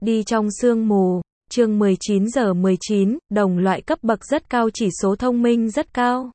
Đi trong sương mù, chương 19:19, đồng loại cấp bậc rất cao, chỉ số thông minh rất cao.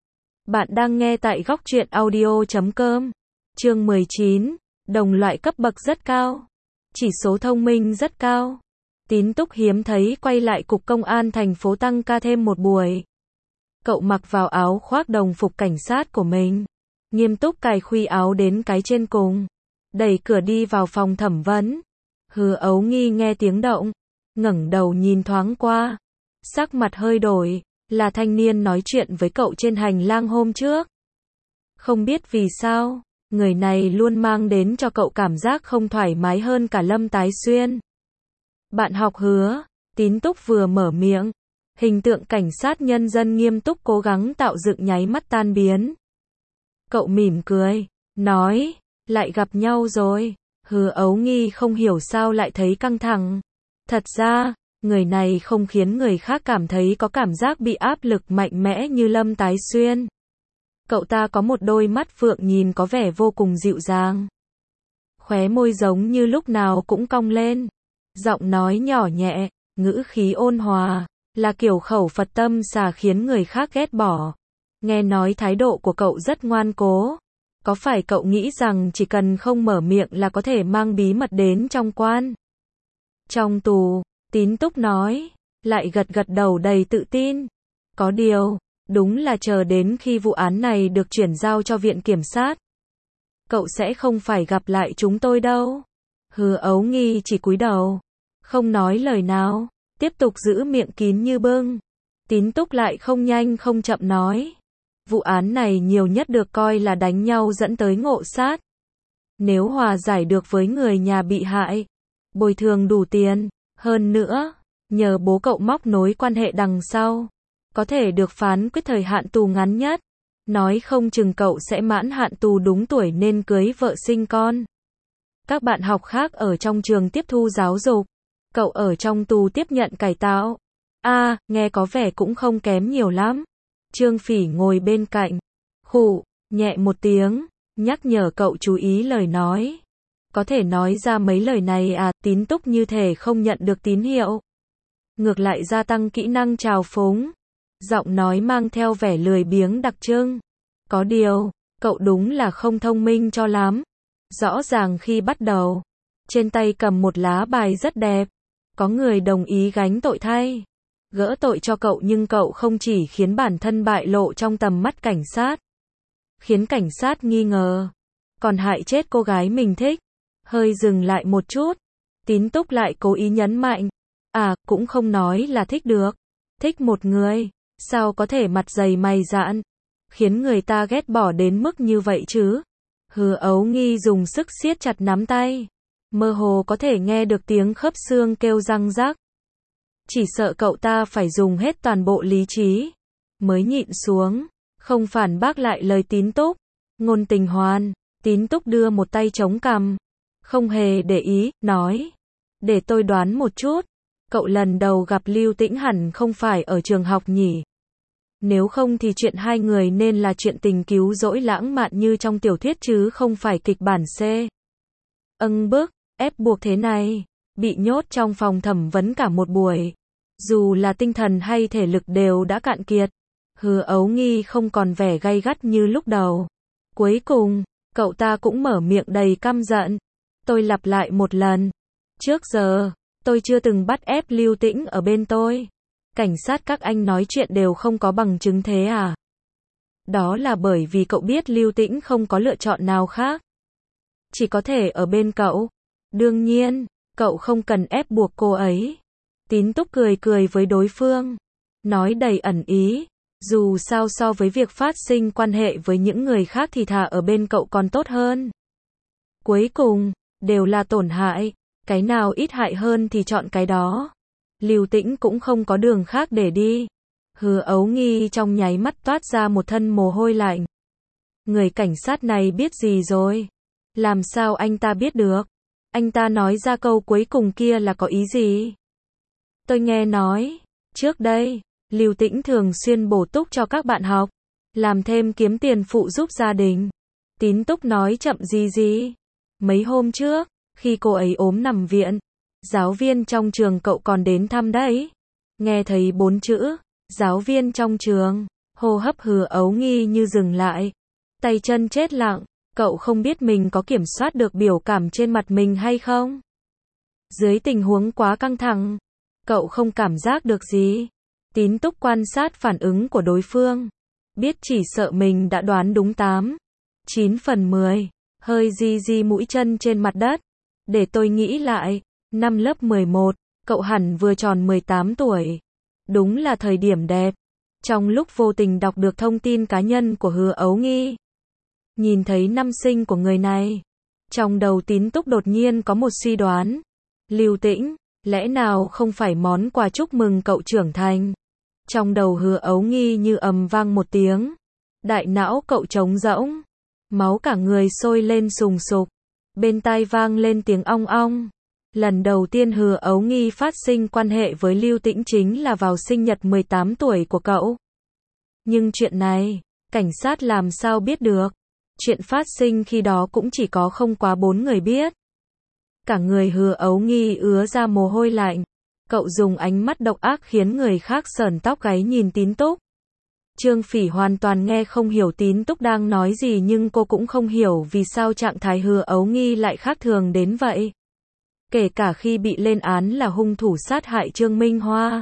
Bạn đang nghe tại Góc Truyện Audio.com. Chương 19, đồng loại cấp bậc rất cao, chỉ số thông minh rất cao. Tín Túc hiếm thấy quay lại cục công an thành phố tăng ca thêm một buổi. Cậu mặc vào áo khoác đồng phục cảnh sát của mình, nghiêm túc cài khuy áo đến cái trên cùng, đẩy cửa đi vào phòng thẩm vấn. Hứa Ấu Nghi nghe tiếng động, ngẩng đầu nhìn thoáng qua, sắc mặt hơi đổi, là thanh niên nói chuyện với cậu trên hành lang hôm trước. Không biết vì sao, người này luôn mang đến cho cậu cảm giác không thoải mái hơn cả Lâm Tái Xuyên. Bạn học Hứa, Tín Túc vừa mở miệng, hình tượng cảnh sát nhân dân nghiêm túc cố gắng tạo dựng nháy mắt tan biến. Cậu mỉm cười, nói, lại gặp nhau rồi. Hứa Ấu Nghi không hiểu sao lại thấy căng thẳng. Thật ra, người này không khiến người khác cảm thấy có cảm giác bị áp lực mạnh mẽ như Lâm Tái Xuyên. Cậu ta có một đôi mắt phượng nhìn có vẻ vô cùng dịu dàng. Khóe môi giống như lúc nào cũng cong lên. Giọng nói nhỏ nhẹ, ngữ khí ôn hòa, là kiểu khẩu Phật tâm xà khiến người khác ghét bỏ. Nghe nói thái độ của cậu rất ngoan cố. Có phải cậu nghĩ rằng chỉ cần không mở miệng là có thể mang bí mật đến trong quan? Trong tù, Tín Túc nói, lại gật gật đầu đầy tự tin. Có điều, đúng là chờ đến khi vụ án này được chuyển giao cho viện kiểm sát, cậu sẽ không phải gặp lại chúng tôi đâu. Hứa Ấu Nghi chỉ cúi đầu, không nói lời nào, tiếp tục giữ miệng kín như bưng. Tín Túc lại không nhanh không chậm nói. Vụ án này nhiều nhất được coi là đánh nhau dẫn tới ngộ sát. Nếu hòa giải được với người nhà bị hại, bồi thường đủ tiền, hơn nữa, nhờ bố cậu móc nối quan hệ đằng sau, có thể được phán quyết thời hạn tù ngắn nhất. Nói không chừng cậu sẽ mãn hạn tù đúng tuổi nên cưới vợ sinh con. Các bạn học khác ở trong trường tiếp thu giáo dục, cậu ở trong tù tiếp nhận cải tạo. Nghe có vẻ cũng không kém nhiều lắm. Trương Phỉ ngồi bên cạnh, khụ nhẹ một tiếng, nhắc nhở cậu chú ý lời nói. Có thể nói ra mấy lời này à? Tín Túc như thể không nhận được tín hiệu, ngược lại gia tăng kỹ năng trào phúng, giọng nói mang theo vẻ lười biếng đặc trưng. Có điều, cậu đúng là không thông minh cho lắm. Rõ ràng khi bắt đầu, trên tay cầm một lá bài rất đẹp, có người đồng ý gánh tội thay, gỡ tội cho cậu, nhưng cậu không chỉ khiến bản thân bại lộ trong tầm mắt cảnh sát, khiến cảnh sát nghi ngờ, còn hại chết cô gái mình thích. Hơi dừng lại một chút, Tín Túc lại cố ý nhấn mạnh, cũng không nói là thích được. Thích một người, sao có thể mặt dày mày dạn, khiến người ta ghét bỏ đến mức như vậy chứ? Hứa Ấu Nghi dùng sức siết chặt nắm tay, mơ hồ có thể nghe được tiếng khớp xương kêu răng rắc. Chỉ sợ cậu ta phải dùng hết toàn bộ lý trí mới nhịn xuống, không phản bác lại lời Tín Túc. Ngôn Tình Hoan, Tín Túc đưa một tay chống cằm, không hề để ý, nói, để tôi đoán một chút, cậu lần đầu gặp Lưu Tĩnh hẳn không phải ở trường học nhỉ? Nếu không thì chuyện hai người nên là chuyện tình cứu rỗi lãng mạn như trong tiểu thuyết chứ không phải kịch bản C. Bức, ép buộc thế này, bị nhốt trong phòng thẩm vấn cả một buổi, dù là tinh thần hay thể lực đều đã cạn kiệt. Hứa Ấu Nghi không còn vẻ gay gắt như lúc đầu. Cuối cùng, cậu ta cũng mở miệng đầy căm giận. Tôi lặp lại một lần. Trước giờ, tôi chưa từng bắt ép Lưu Tĩnh ở bên tôi. Cảnh sát các anh nói chuyện đều không có bằng chứng thế à? Đó là bởi vì cậu biết Lưu Tĩnh không có lựa chọn nào khác, chỉ có thể ở bên cậu. Đương nhiên, cậu không cần ép buộc cô ấy. Tín Túc cười cười với đối phương, nói đầy ẩn ý. Dù sao so với việc phát sinh quan hệ với những người khác thì thà ở bên cậu còn tốt hơn. Cuối cùng, đều là tổn hại, cái nào ít hại hơn thì chọn cái đó. Lưu Tĩnh cũng không có đường khác để đi. Hứa Ấu Nghi trong nháy mắt toát ra một thân mồ hôi lạnh. Người cảnh sát này biết gì rồi? Làm sao anh ta biết được? Anh ta nói ra câu cuối cùng kia là có ý gì? Tôi nghe nói, trước đây, Lưu Tĩnh thường xuyên bổ túc cho các bạn học, làm thêm kiếm tiền phụ giúp gia đình. Tín Túc nói chậm gì. Mấy hôm trước, khi cô ấy ốm nằm viện, Giáo viên trong trường cậu còn đến thăm đấy. Nghe thấy 4 chữ, giáo viên trong trường, hô hấp Hứa Ấu Nghi như dừng lại. Tay chân chết lặng, cậu không biết mình có kiểm soát được biểu cảm trên mặt mình hay không. Dưới tình huống quá căng thẳng, cậu không cảm giác được gì. Tín Túc quan sát phản ứng của đối phương. Biết chỉ sợ mình đã đoán đúng 9 phần 10. Hơi di di mũi chân trên mặt đất. Để tôi nghĩ lại. Năm lớp 11, cậu hẳn vừa tròn 18 tuổi. Đúng là thời điểm đẹp. Trong lúc vô tình đọc được thông tin cá nhân của Hứa Ấu Nghi, nhìn thấy năm sinh của người này, trong đầu Tín Túc đột nhiên có một suy đoán. Lưu Tĩnh, lẽ nào không phải món quà chúc mừng cậu trưởng thành? Trong đầu Hứa Ấu Nghi như ầm vang một tiếng. Đại não cậu trống rỗng. Máu cả người sôi lên sùng sục. Bên tai vang lên tiếng ong ong. Lần đầu tiên Hứa Ấu Nghi phát sinh quan hệ với Lưu Tĩnh chính là vào sinh nhật 18 tuổi của cậu. Nhưng chuyện này, cảnh sát làm sao biết được? Chuyện phát sinh khi đó cũng chỉ có không quá 4 người biết. Cả người Hứa Ấu Nghi ứa ra mồ hôi lạnh. Cậu dùng ánh mắt độc ác khiến người khác sởn tóc gáy nhìn Tín Túc. Trương Phỉ hoàn toàn nghe không hiểu Tín Túc đang nói gì, nhưng cô cũng không hiểu vì sao trạng thái Hứa Ấu Nghi lại khác thường đến vậy. Kể cả khi bị lên án là hung thủ sát hại Trương Minh Hoa,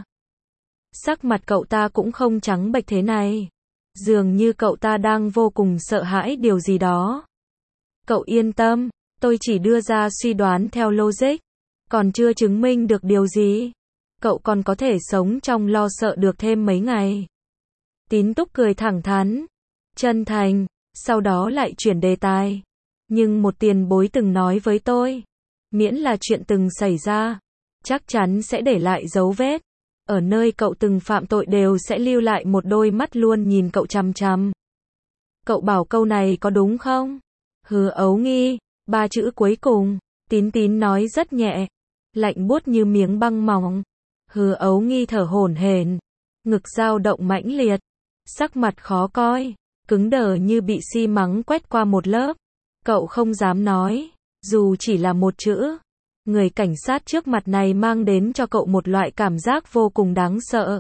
sắc mặt cậu ta cũng không trắng bệch thế này. Dường như cậu ta đang vô cùng sợ hãi điều gì đó. Cậu yên tâm, tôi chỉ đưa ra suy đoán theo logic, còn chưa chứng minh được điều gì. Cậu còn có thể sống trong lo sợ được thêm mấy ngày. Tín Túc cười thẳng thắn, chân thành, sau đó lại chuyển đề tài. Nhưng một tiền bối từng nói với tôi, miễn là chuyện từng xảy ra, chắc chắn sẽ để lại dấu vết. Ở nơi cậu từng phạm tội đều sẽ lưu lại một đôi mắt luôn nhìn cậu chằm chằm. Cậu bảo câu này có đúng không? Hứa Ấu Nghi, 3 chữ cuối cùng, Tín nói rất nhẹ, lạnh buốt như miếng băng mỏng. Hứa Ấu Nghi thở hổn hển, ngực dao động mãnh liệt, sắc mặt khó coi, cứng đờ như bị xi măng quét qua một lớp. Cậu không dám nói, dù chỉ là một chữ. Người cảnh sát trước mặt này mang đến cho cậu một loại cảm giác vô cùng đáng sợ.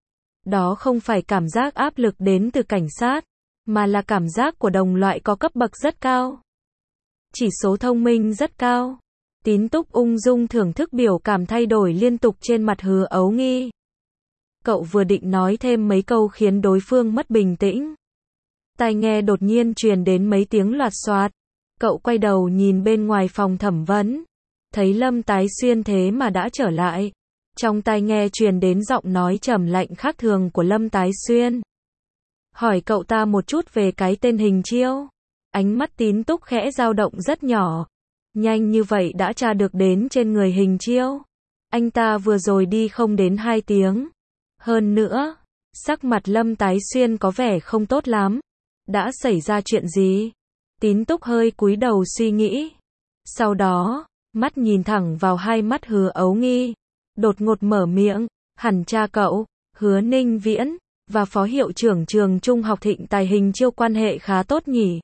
Đó không phải cảm giác áp lực đến từ cảnh sát, mà là cảm giác của đồng loại có cấp bậc rất cao. Chỉ số thông minh rất cao. Tín Túc ung dung thưởng thức biểu cảm thay đổi liên tục trên mặt Hứa Ấu Nghi. Cậu vừa định nói thêm mấy câu khiến đối phương mất bình tĩnh. Tai nghe đột nhiên truyền đến mấy tiếng loạt xoạt. Cậu quay đầu nhìn bên ngoài phòng thẩm vấn. Thấy Lâm Tái Xuyên thế mà đã trở lại. Trong tai nghe truyền đến giọng nói trầm lạnh khác thường của Lâm Tái Xuyên. Hỏi cậu ta một chút về cái tên Hình Chiêu. Ánh mắt Tín Túc khẽ dao động rất nhỏ. Nhanh như vậy đã tra được đến trên người Hình Chiêu. Anh ta vừa rồi đi không đến 2 tiếng. Hơn nữa, sắc mặt Lâm Tái Xuyên có vẻ không tốt lắm. Đã xảy ra chuyện gì? Tín Túc hơi cúi đầu suy nghĩ. Sau đó, mắt nhìn thẳng vào hai mắt Hứa Ấu Nghi. Đột ngột mở miệng, hẳn cha cậu, Hứa Ninh Viễn, và phó hiệu trưởng trường trung học Thịnh Tài Hình Chiêu quan hệ khá tốt nhỉ.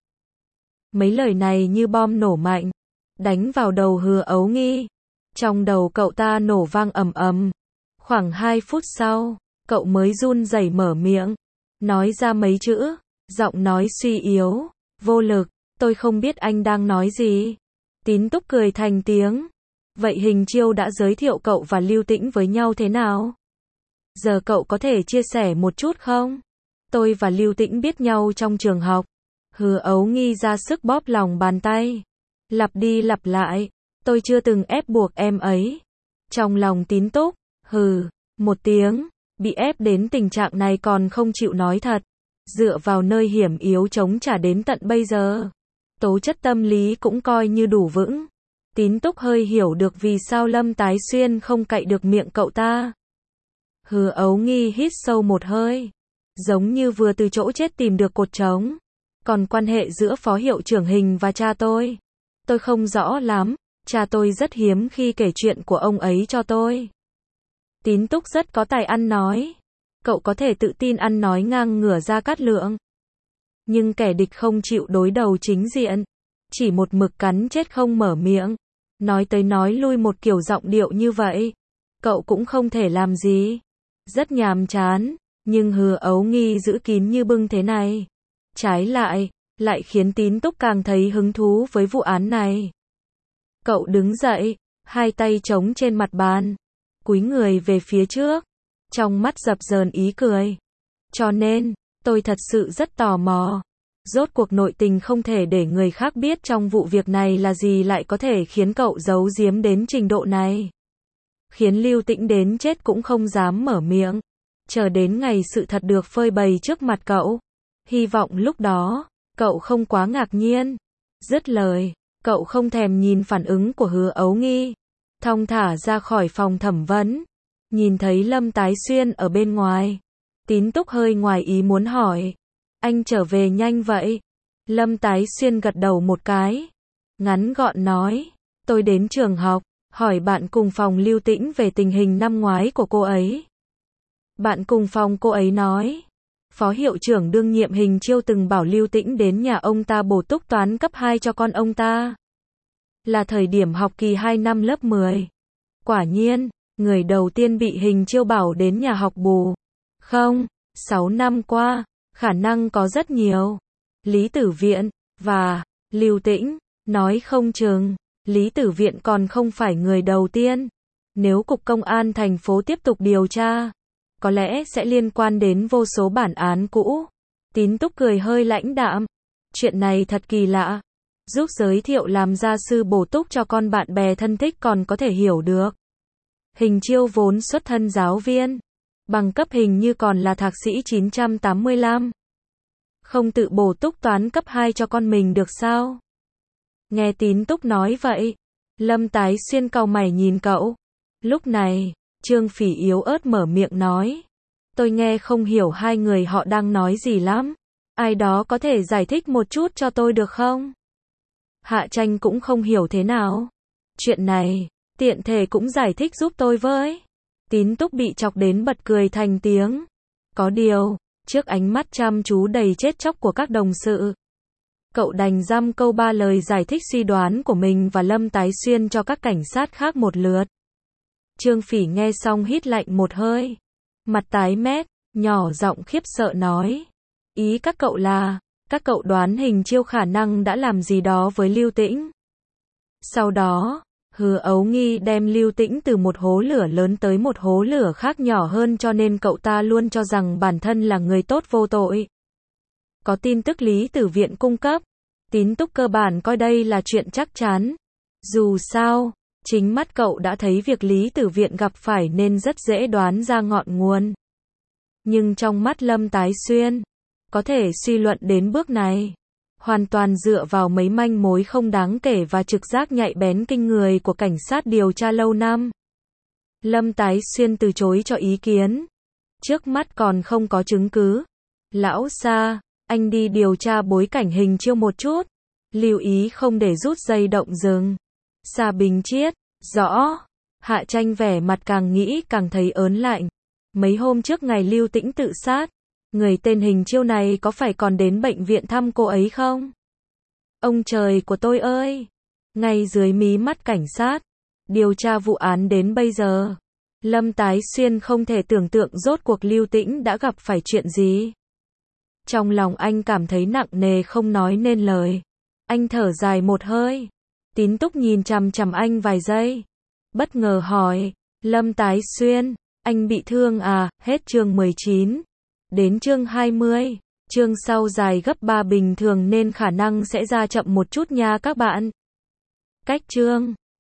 Mấy lời này như bom nổ mạnh, đánh vào đầu Hứa Ấu Nghi. Trong đầu cậu ta nổ vang ầm ầm. Khoảng 2 phút sau, cậu mới run rẩy mở miệng, nói ra mấy chữ, giọng nói suy yếu, vô lực, tôi không biết anh đang nói gì. Tín Túc cười thành tiếng. Vậy Hình Chiêu đã giới thiệu cậu và Lưu Tĩnh với nhau thế nào? Giờ cậu có thể chia sẻ một chút không? Tôi và Lưu Tĩnh biết nhau trong trường học. Hứa Ấu Nghi ra sức bóp lòng bàn tay. Lặp đi lặp lại, tôi chưa từng ép buộc em ấy. Trong lòng Tín Túc, hừ, một tiếng, bị ép đến tình trạng này còn không chịu nói thật. Dựa vào nơi hiểm yếu chống trả đến tận bây giờ. Tố chất tâm lý cũng coi như đủ vững. Tín Túc hơi hiểu được vì sao Lâm Tái Xuyên không cậy được miệng cậu ta. Hứa Ấu Nghi hít sâu một hơi. Giống như vừa từ chỗ chết tìm được cột trống. Còn quan hệ giữa phó hiệu trưởng Hình và cha tôi không rõ lắm. Cha tôi rất hiếm khi kể chuyện của ông ấy cho tôi. Tín Túc rất có tài ăn nói. Cậu có thể tự tin ăn nói ngang ngửa Gia Cát Lượng. Nhưng kẻ địch không chịu đối đầu chính diện. Chỉ một mực cắn chết không mở miệng. Nói tới nói lui một kiểu giọng điệu như vậy. Cậu cũng không thể làm gì. Rất nhàm chán, nhưng Hứa Ấu Nghi giữ kín như bưng thế này. Trái lại khiến Tín Túc càng thấy hứng thú với vụ án này. Cậu đứng dậy, hai tay chống trên mặt bàn, cúi người về phía trước, trong mắt dập dờn ý cười. Cho nên, tôi thật sự rất tò mò. Rốt cuộc nội tình không thể để người khác biết trong vụ việc này là gì lại có thể khiến cậu giấu giếm đến trình độ này. Khiến Lưu Tĩnh đến chết cũng không dám mở miệng. Chờ đến ngày sự thật được phơi bày trước mặt cậu. Hy vọng lúc đó, cậu không quá ngạc nhiên. Dứt lời, cậu không thèm nhìn phản ứng của Hứa Ấu Nghi. Thong thả ra khỏi phòng thẩm vấn. Nhìn thấy Lâm Tái Xuyên ở bên ngoài. Tín Túc hơi ngoài ý muốn hỏi. Anh trở về nhanh vậy? Lâm Tái Xuyên gật đầu một cái. Ngắn gọn nói. Tôi đến trường học, hỏi bạn cùng phòng Lưu Tĩnh về tình hình năm ngoái của cô ấy. Bạn cùng phòng cô ấy nói. Phó hiệu trưởng đương nhiệm Hình Chiêu từng bảo Lưu Tĩnh đến nhà ông ta bổ túc toán cấp 2 cho con ông ta. Là thời điểm học kỳ 2 năm lớp 10. Quả nhiên, người đầu tiên bị Hình Chiêu bảo đến nhà học bù. Không, 6 năm qua, khả năng có rất nhiều. Lý Tử Viện, và Lưu Tĩnh, nói không chừng, Lý Tử Viện còn không phải người đầu tiên. Nếu Cục Công an thành phố tiếp tục điều tra, có lẽ sẽ liên quan đến vô số bản án cũ. Tín Túc cười hơi lãnh đạm. Chuyện này thật kỳ lạ. Giúp giới thiệu làm gia sư bổ túc cho con bạn bè thân thích còn có thể hiểu được. Hình Chiêu vốn xuất thân giáo viên. Bằng cấp hình như còn là thạc sĩ 985. Không tự bổ túc toán cấp 2 cho con mình được sao? Nghe Tín Túc nói vậy, Lâm Tái Xuyên cau mày nhìn cậu. Lúc này, Trương Phỉ yếu ớt mở miệng nói. Tôi nghe không hiểu hai người họ đang nói gì lắm. Ai đó có thể giải thích một chút cho tôi được không? Hạ Tranh cũng không hiểu thế nào. Chuyện này, tiện thể cũng giải thích giúp tôi với. Tín Túc bị chọc đến bật cười thành tiếng. Có điều, trước ánh mắt chăm chú đầy chết chóc của các đồng sự, cậu đành dăm câu ba lời giải thích suy đoán của mình và Lâm Tái Xuyên cho các cảnh sát khác một lượt. Trương Phỉ nghe xong hít lạnh một hơi. Mặt tái mét, nhỏ giọng khiếp sợ nói. Ý các cậu là, các cậu đoán Hình Chiêu khả năng đã làm gì đó với Lưu Tĩnh. Sau đó, Hứa Ấu Nghi đem Lưu Tĩnh từ một hố lửa lớn tới một hố lửa khác nhỏ hơn cho nên cậu ta luôn cho rằng bản thân là người tốt vô tội. Có tin tức Lý Tử Viện cung cấp, Tín Túc cơ bản coi đây là chuyện chắc chắn. Dù sao, chính mắt cậu đã thấy việc Lý Tử Viện gặp phải nên rất dễ đoán ra ngọn nguồn. Nhưng trong mắt Lâm Tái Xuyên, có thể suy luận đến bước này, hoàn toàn dựa vào mấy manh mối không đáng kể và trực giác nhạy bén kinh người của cảnh sát điều tra lâu năm. Lâm Tái Xuyên từ chối cho ý kiến. Trước mắt còn không có chứng cứ. Lão Sa, anh đi điều tra bối cảnh Hình Chiêu một chút. Lưu ý không để rút dây động rừng. Sa Bình Chiết, rõ. Hạ Tranh vẻ mặt càng nghĩ càng thấy ớn lạnh. Mấy hôm trước ngày Lưu Tĩnh tự sát, người tên Hình Chiêu này có phải còn đến bệnh viện thăm cô ấy không? Ông trời của tôi ơi! Ngay dưới mí mắt cảnh sát, điều tra vụ án đến bây giờ, Lâm Tái Xuyên không thể tưởng tượng rốt cuộc Lưu Tĩnh đã gặp phải chuyện gì. Trong lòng anh cảm thấy nặng nề không nói nên lời. Anh thở dài một hơi. Tín Túc nhìn chằm chằm anh vài giây. Bất ngờ hỏi, Lâm Tái Xuyên, anh bị thương à? Hết chương 19. Đến chương 20. Chương sau dài gấp 3 bình thường nên khả năng sẽ ra chậm một chút nha các bạn. Cách chương